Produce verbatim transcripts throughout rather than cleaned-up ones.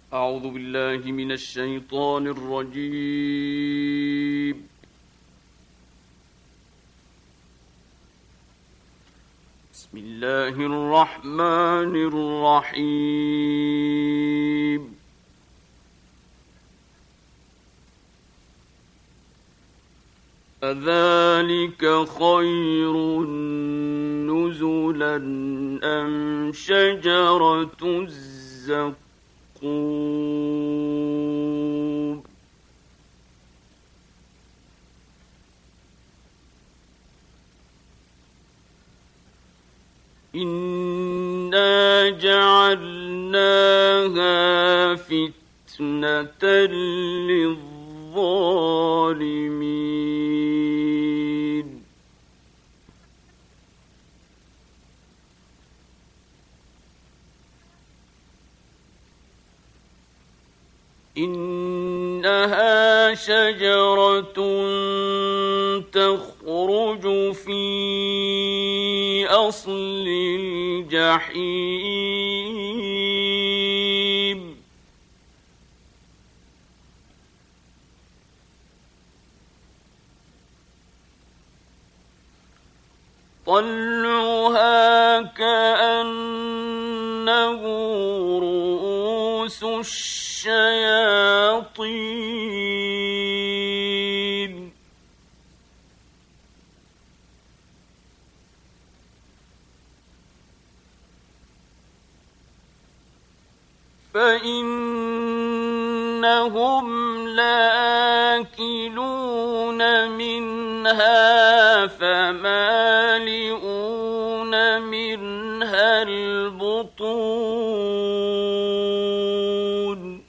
أعوذ بالله من الشيطان الرجيم. بسم الله الرحمن الرحيم. أذلك خير نزلا أم شجرة الزقوم إنا جعلناها فتنة للظالمين إنها شجرة تخرج في أصل الجحيم طلعها كأنه رؤوس الشياطين فإنهم لآكلون منها فمالئون منها البطون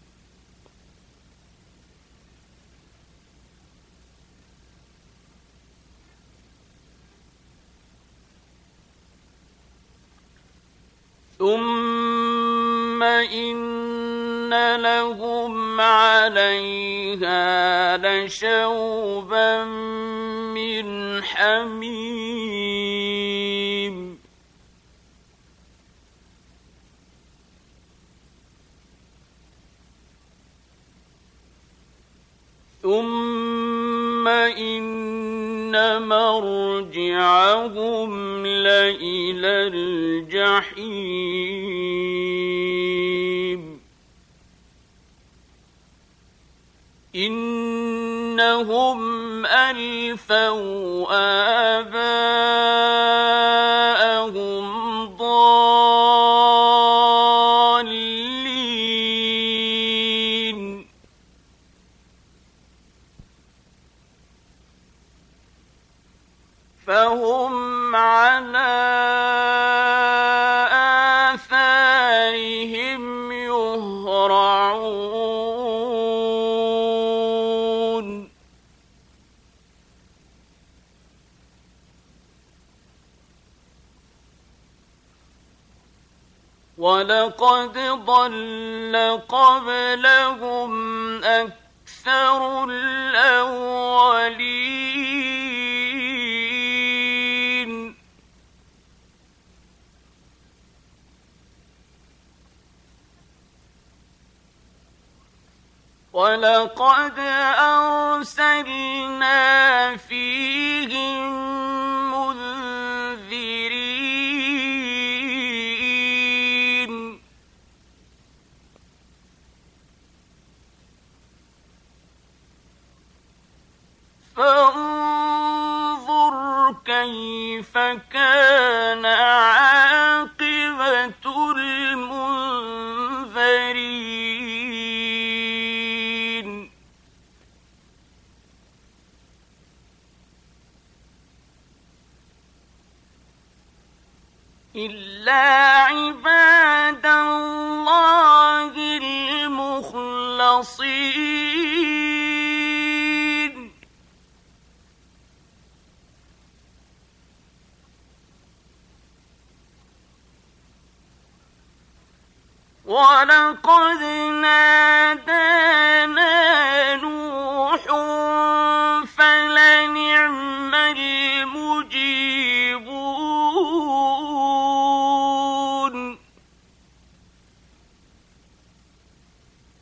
ثم إن لهم عليها لشوبا من حميم ثم إن مرجعهم لإلى الجحيم إنهم ألفوا آباءهم ضالين فهم على آثارهم يهرعون ولقد ضل قبلهم أكثر الأولين ولقد أرسلنا فيهم منذرين فانظر كيف كان عاقبة المنذرين إلا عباد الله المخلصين ولقد نادانا نوح فلنعم المجيبون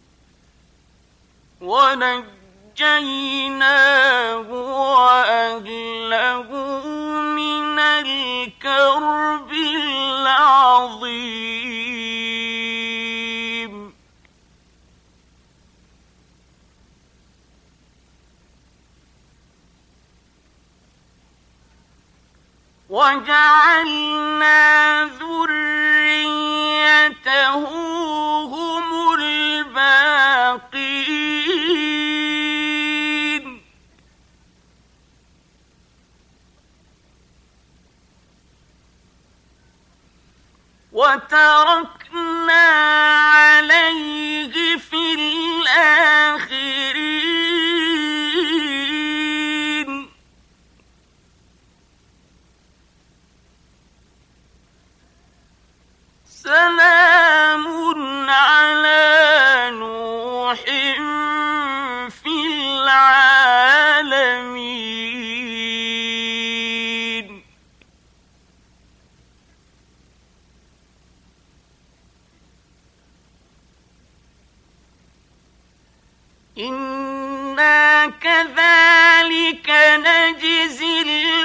ونجيناه وأهله من الكرب العظيم. وجعلنا ذريته هم الباقين. وتركنا عليه في الآخرين. سلام على نوح في العالمين. إنا كذلك نجزي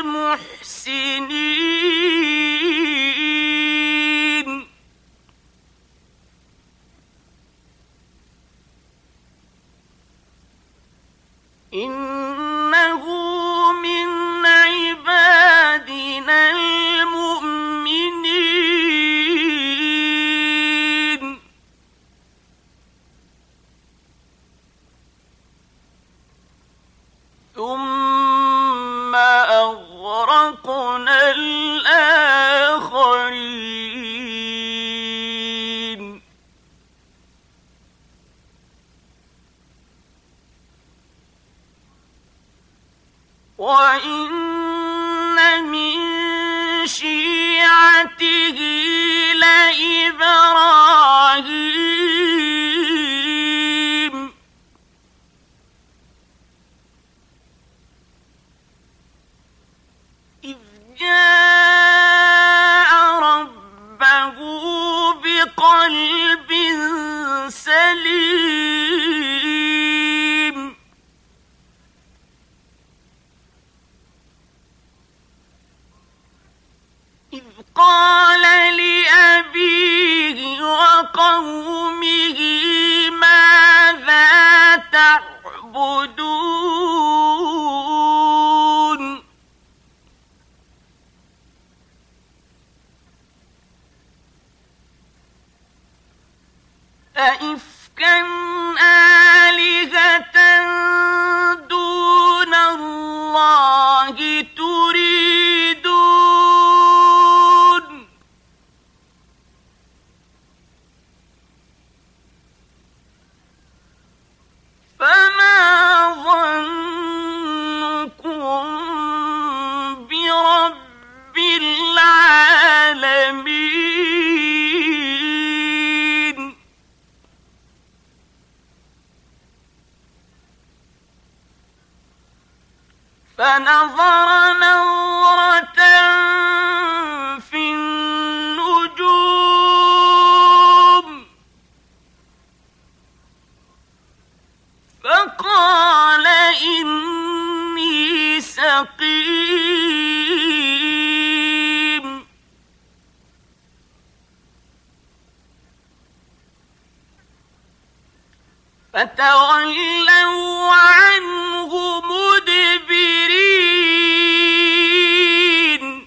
المحسنين. إنه من عبادنا المؤمنين. ثم أغرقنا الآخرين. وإن من شيعته لإبراهيم. إذ جاء ربه بقلب سليم. إذ قال لأبيه وقومه ماذا تعبدون. أئفكا آلهة دون الله تريدون. فما ظنكم برب العالمين. فنظر نظرة في النجوم فقال إني سقيم. فتولوا عنه مدبرين.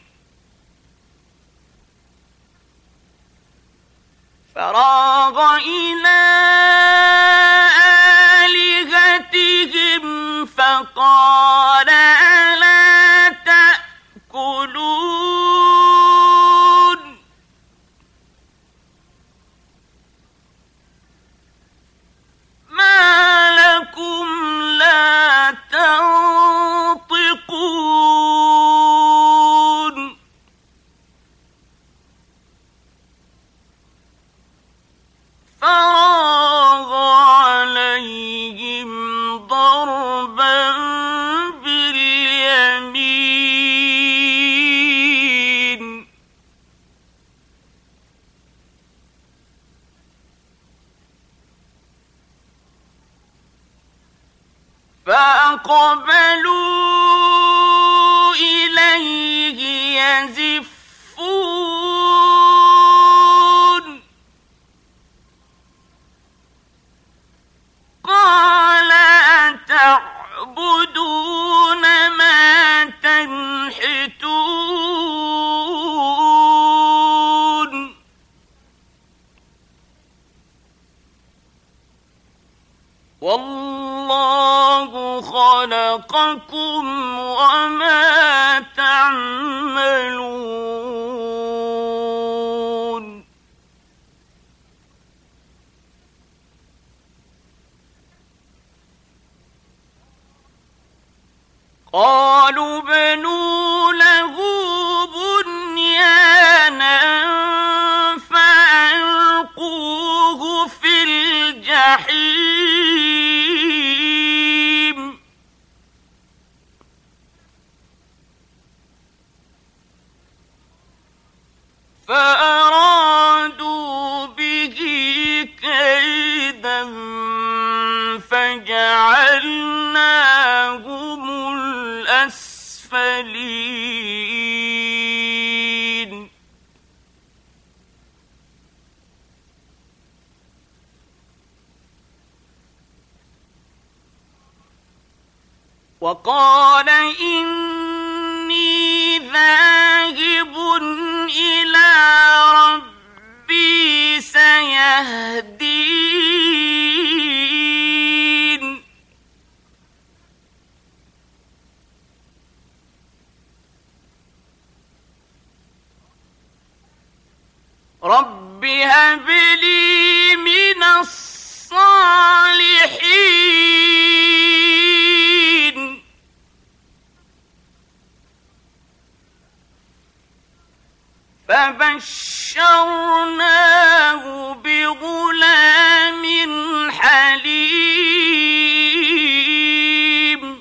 فراغ إلى آلهتهم فقال ألا تأكلون. ما فأقبلوا إليه يزفون قال أتعبدون ما تنحتون والله خلقكم وما تعملون قالوا بنوا له بنيانا فألقوه في الجحيم فأرادوا به كيدا فجعلناهم الأسفلين وقال إني ذاهب إلى ربي سيهدين رب هب لي من الصالحين فبشرناه بغلام حليم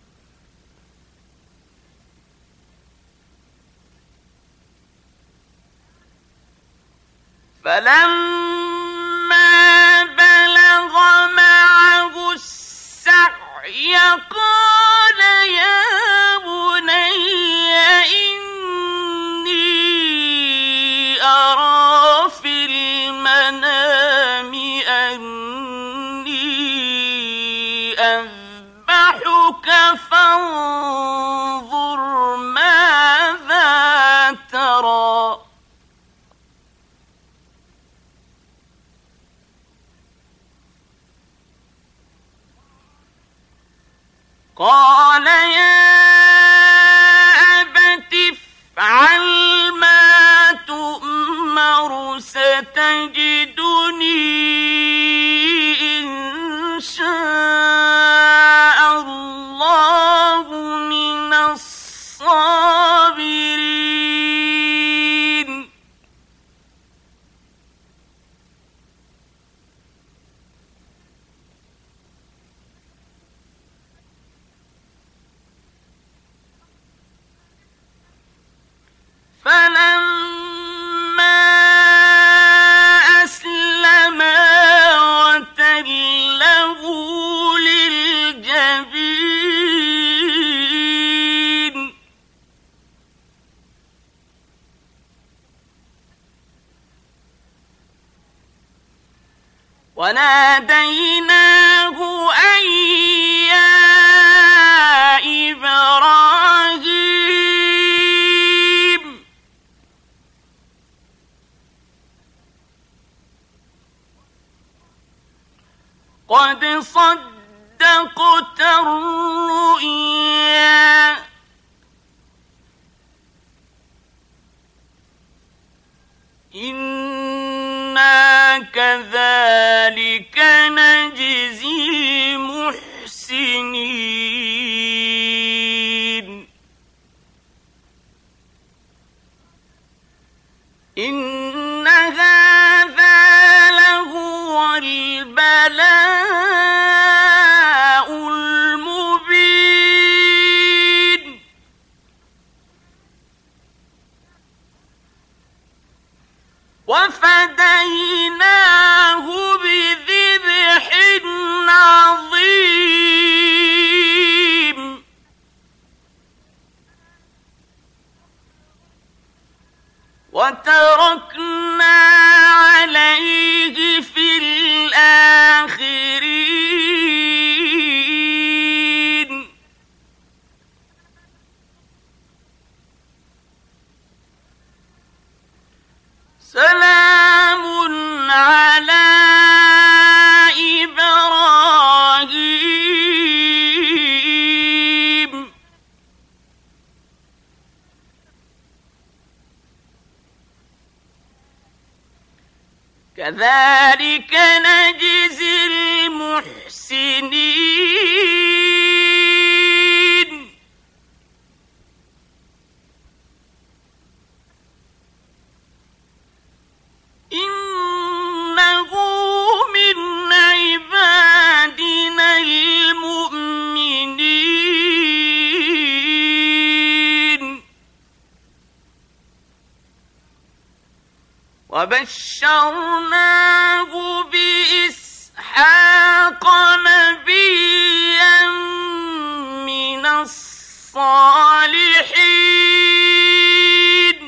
فلما بلغ معه السعي قال يا بني إني أرى في المنام أني أذبحك فانظر ماذا ترى قال يا أبت افعل ما تؤمر ستجدني إن شاء الله من الصابرين فلما أسلما وتله للجبين وناديناه أن يا إبراهيم قد صدقت الرؤيا إنا كذلك نجزي المحسنين إن هذا لهو البلاء المبين وفديناه بذبح عظيم وتركنا عليه في الآخرين سلام على إبراهيم كذلك نجزي المحسنين إنه من عبادنا المؤمنين وبشرناه بإسحاق نبيا من الصالحين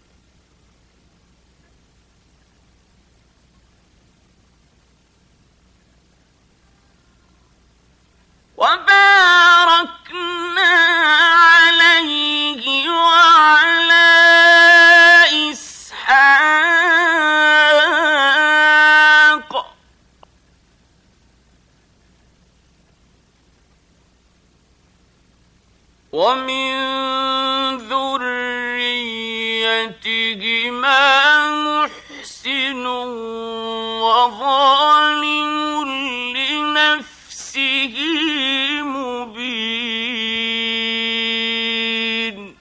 وباركنا عليه وعلى إسحاق ومن ذريتهما محسن وظالم لنفسه مبين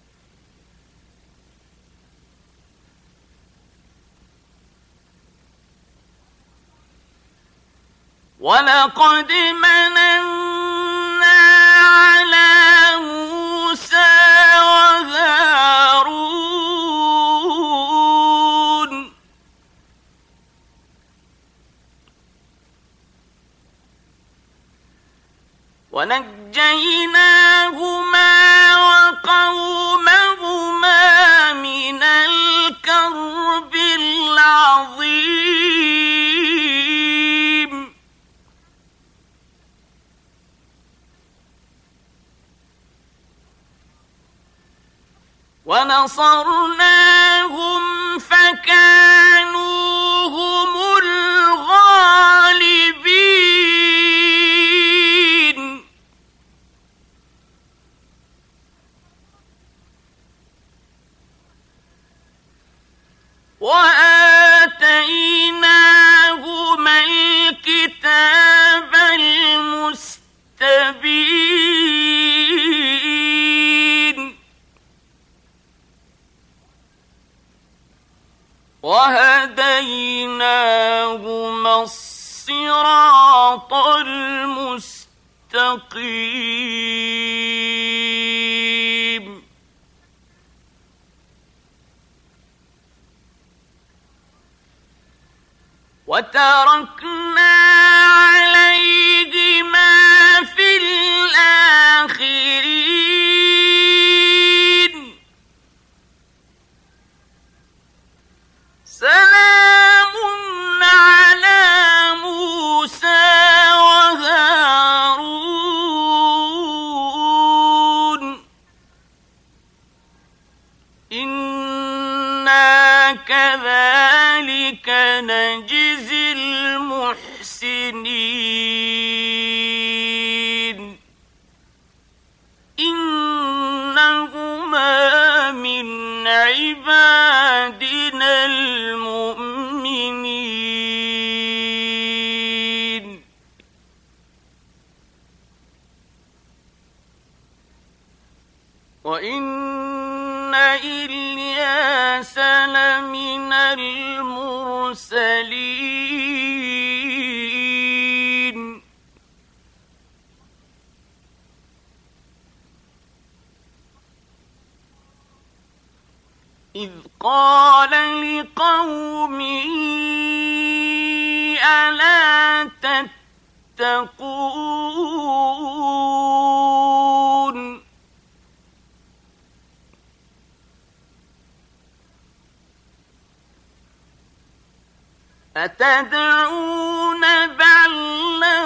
ولقد مننا على موسى وهارون ونجيناهما وقومهما من الكرب العظيم ونصرناهم فكانوا هم الغالبين وآتيناهما الكتاب المستبين وهديناهما الصراط المستقيم وتركنا عليهما في الآخرين سلام على موسى وهارون إنا كذلك نجزي المحسنين إنهما من عبادنا المؤمنين وإن إلياس لمن المرسلين إذ قال لقومه ألا تتقون أتدعون بعلا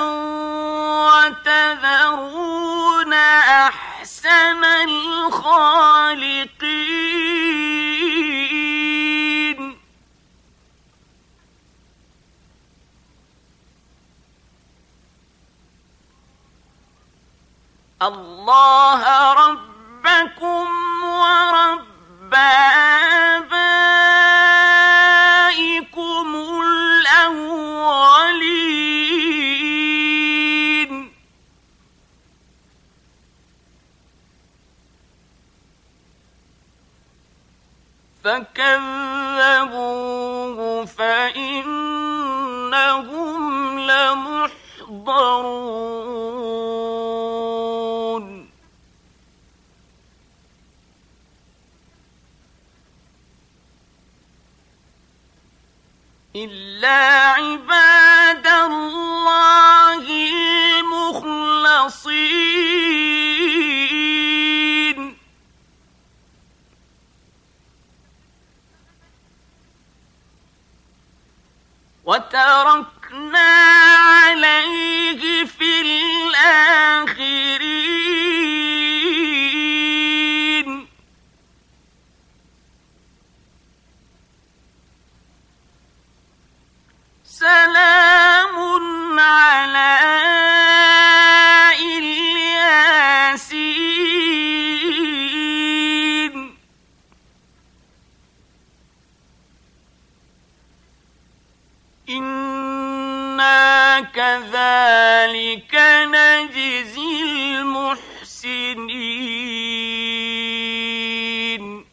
وتذرون أحسن الخالقين الله ربكم ورب آبائكم الأولين فكذبوه فإنهم لمحضرون إلا عباد الله المخلصين وتركنا عليه في الآخرين سلام على الياسين إنا كذلك نجزي المحسنين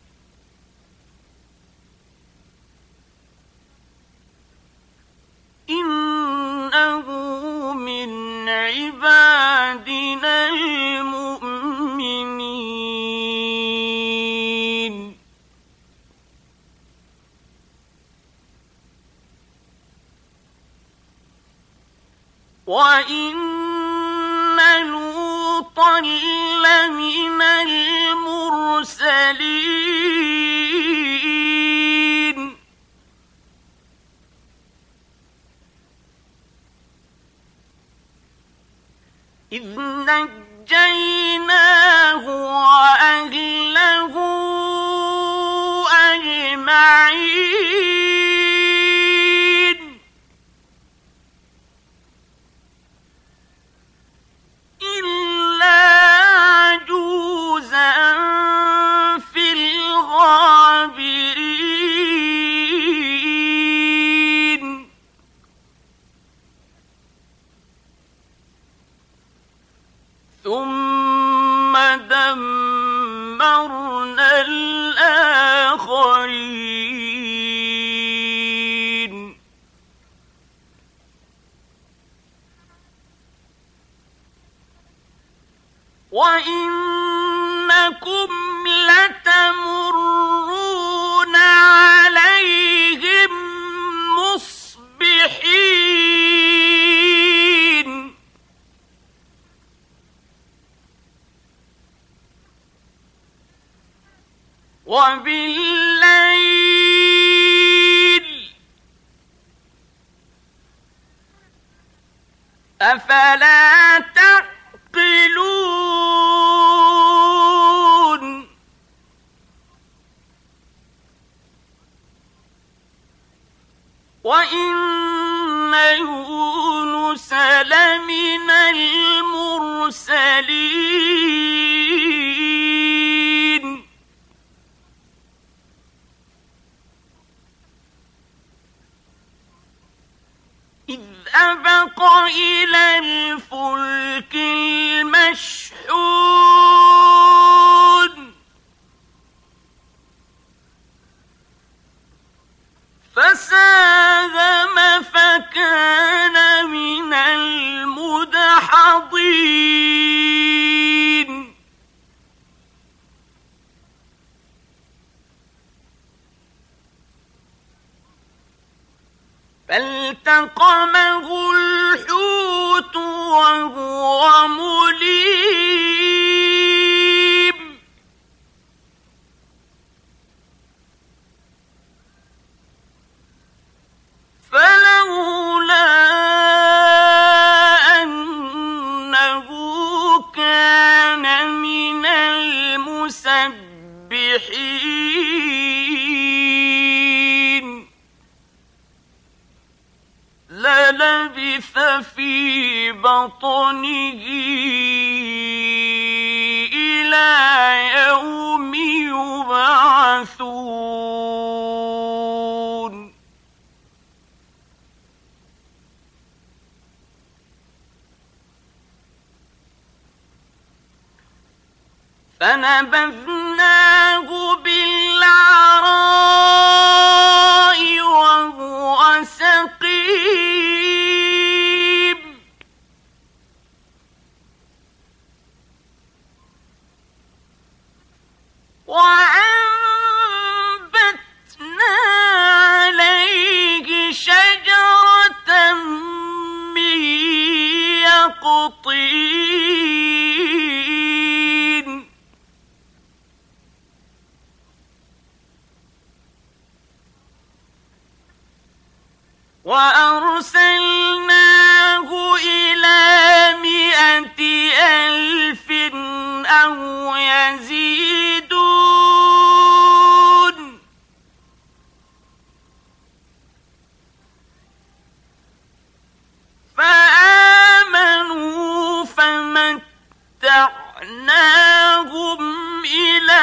إنه من عبادنا المؤمنين وإن لوطا لمن المرسلين إذ نجيناه وأهله أجمعين إلا عجوزا في الغابرين ثم دمرنا الآخرين وإنكم لتمرون عليهم مصبحين وبالليل أفلا تعقلون وإن يونس لمن المرسلين إذ أبق إلى الفلك المشحون فساهم فكان من المدحضين فالتقمه الحوت وهو مليم فلا المسبحين للبث في بطنه إلى يوم يبعثون فنبذناه بالعراء وهو سقيم وأنبتنا عليه شجرة من يقطين وأرسلناه إلى مائة ألف أو يزيدون فآمنوا فمتعناهم إلى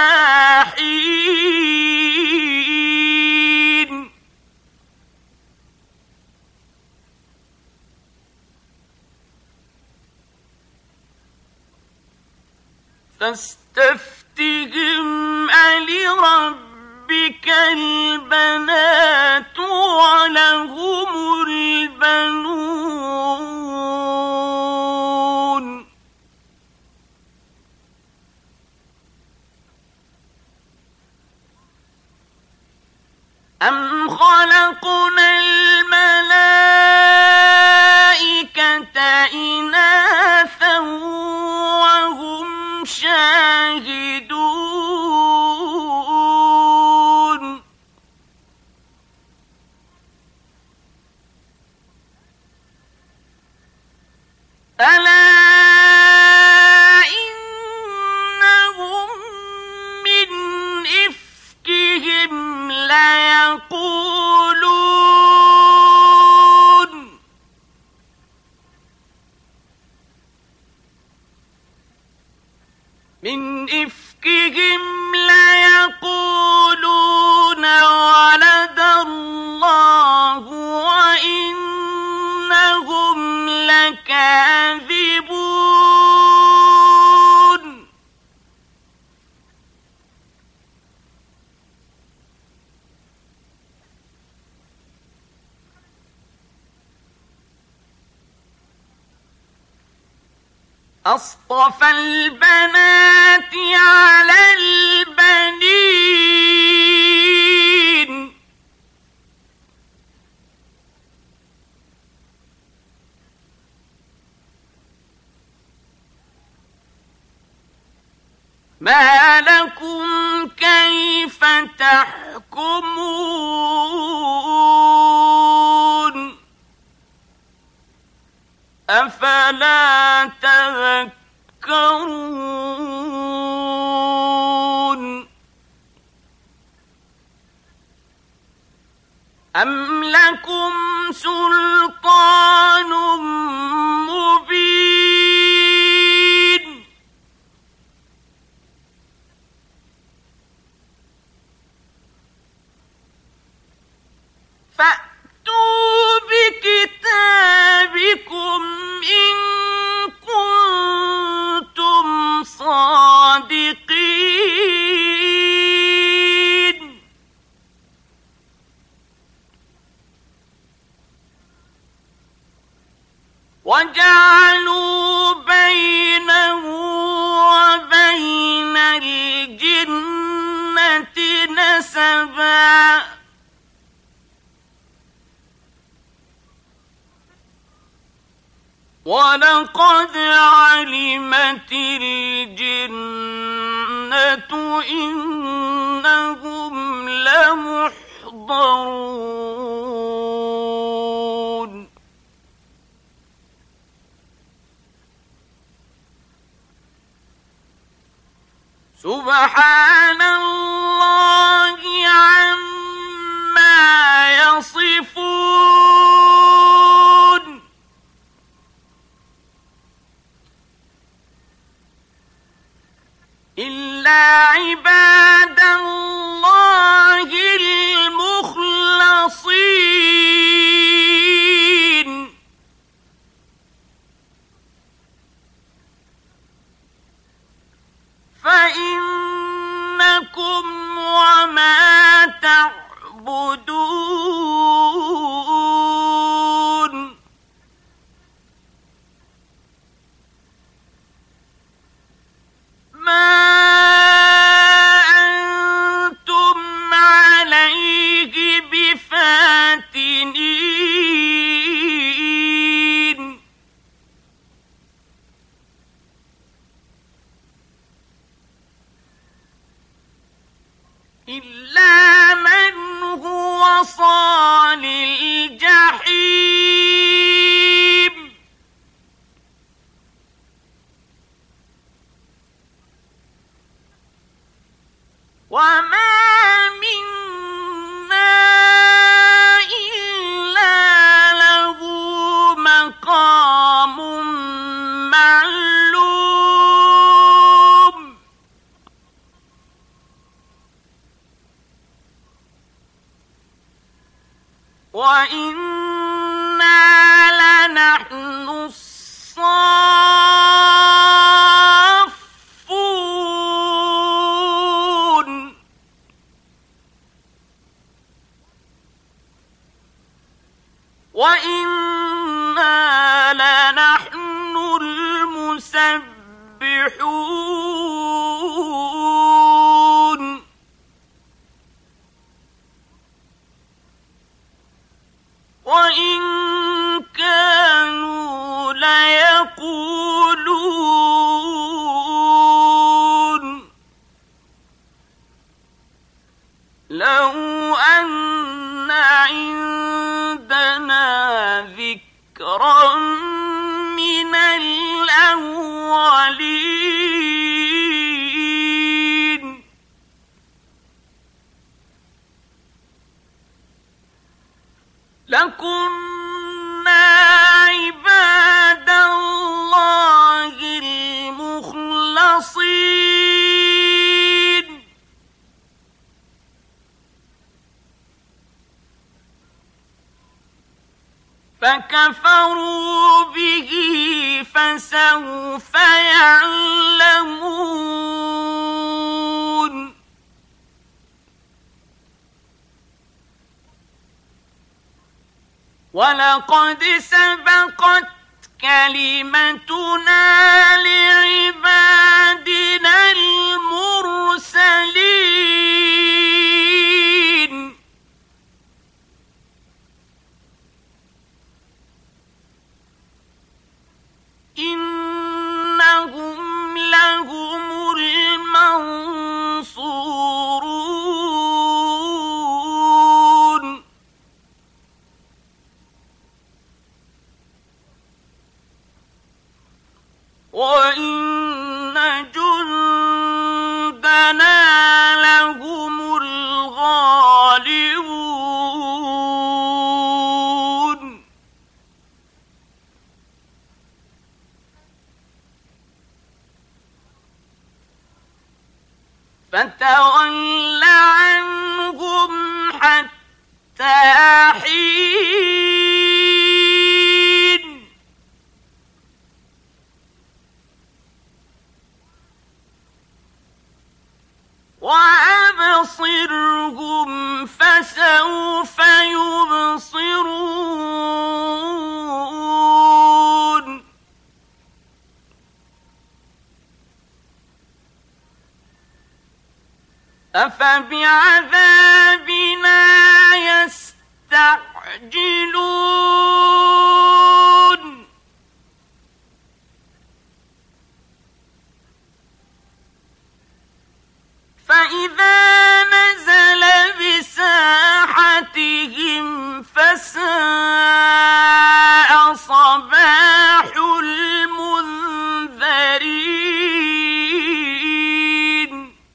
حين فاستفتهم ألربك البنات ولهم البنون أم خلقنا الملائكة إناثا وهم شاهدون ألا إنهم من إفكهم ليقولون من إفكهم ليقولون ولد الله وإنهم لكاذبون أصطفى البنات على البنين ما لكم كيف تحكمون أفلا تذكرون أم لكم سلطان مبين فأتوا بكتابكم إن كنتم صادقين وجعلوا بينه وبين الجنة نسبا ولقد علمت الجنة إنهم لمحضرون سبحان الله عما يصفون إلا عباد الله المخلصين فإنكم وما تعبدون ما أنتم عليه بفاتنين إلا من هو صال الجحيم وما منا إلا له مقام معلوم وإنا لنحن الصافون وإنا لنحن المسبحون وإن كانوا ليقولون لو أن عندنا ذكرا من الأولين لكنا عباد الله المخلصين فكفروا به فسوف يعلمون ولقد سبقت كلمتنا لعبادنا المرسلين إنهم لهم المنصورون وإن جندنا لهم الغالبون فتول عنهم حتى حين وأبصرهم فسوف يبصرون أفبعذابنا يستعجلون فإذا نزل بساحتهم فساء صباح المنذرين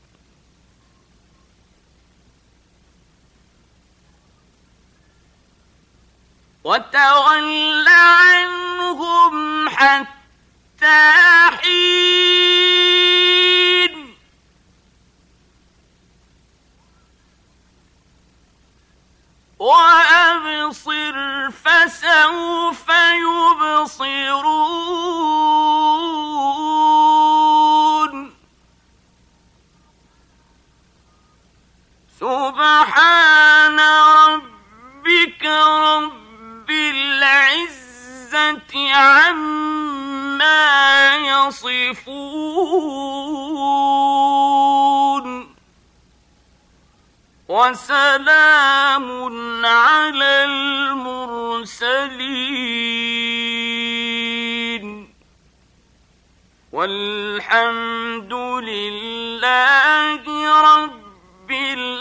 وتول عنهم حتى حين وأبصر فسوف يبصرون سبحان ربك رب العزة عما يصفون وسلام على المرسلين والحمد لله رب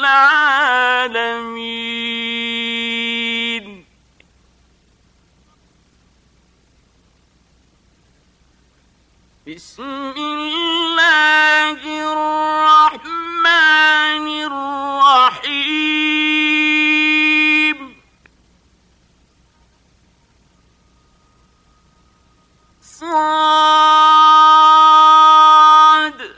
العالمين. بسم الله الرحمن الرحيم. صاد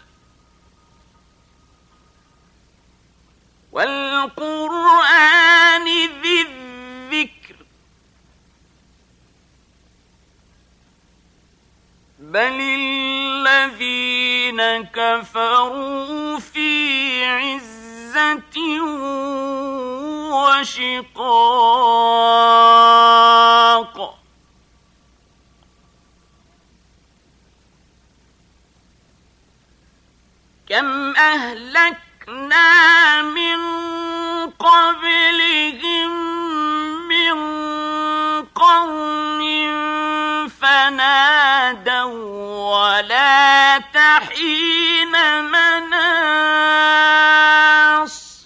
والقرآن ذي الذكر بل الذين كفروا في عزة وشقاق كم أهلكنا من قبلهم من قرن فنادوا ولا تحين مناص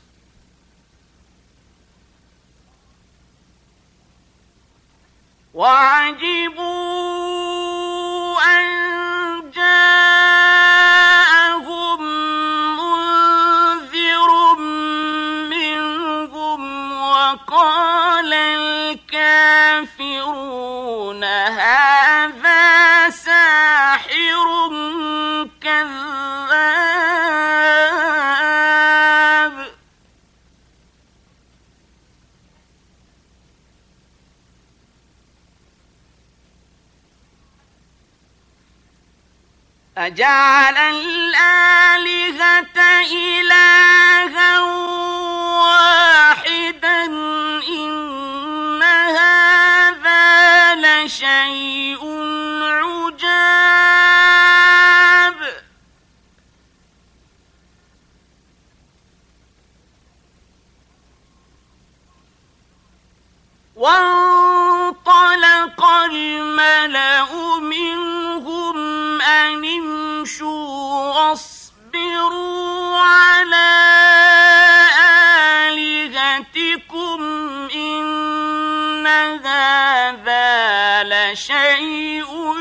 وعجبوا أن جاءهم منذر منهم وقال الكافرون هذا ساحر كذاب. أجعل الآلهة إلها واحدا إن هذا لشيء عجاب. وانطلق الملأ منهم أن امشوا واصبروا على آلهتكم إن هذا لشيء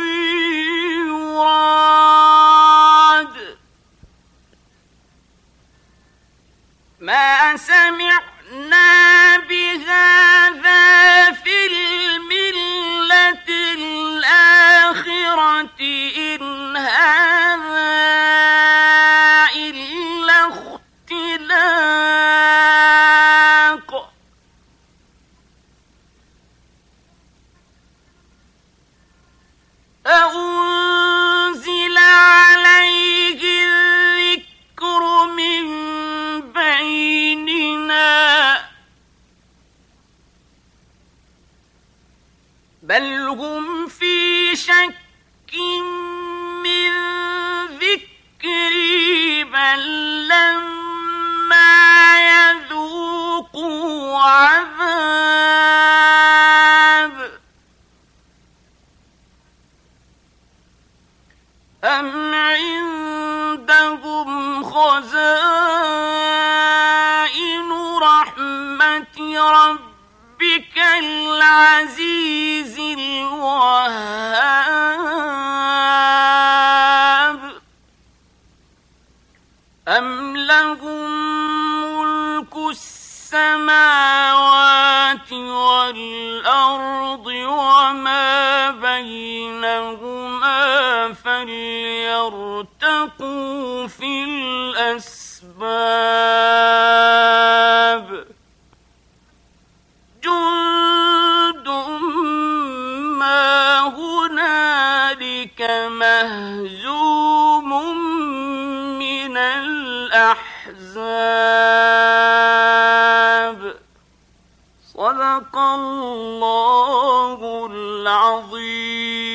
يراد ما سمعنا بهذا في الملة الآخرة إن هذا إلا اختلاق أأنزل عليه الذكر من بيننا بل هم في شك من ذكري بل لما يذوقوا عذاب أم عندهم خزائن رحمة ربك العزيز الوهاب أم لهم ملك السماوات السماوات والأرض وما بينهما فليرتقوا في الأسباب جند ما هنالك مهزوم من الأحزاب صدق الله العظيم.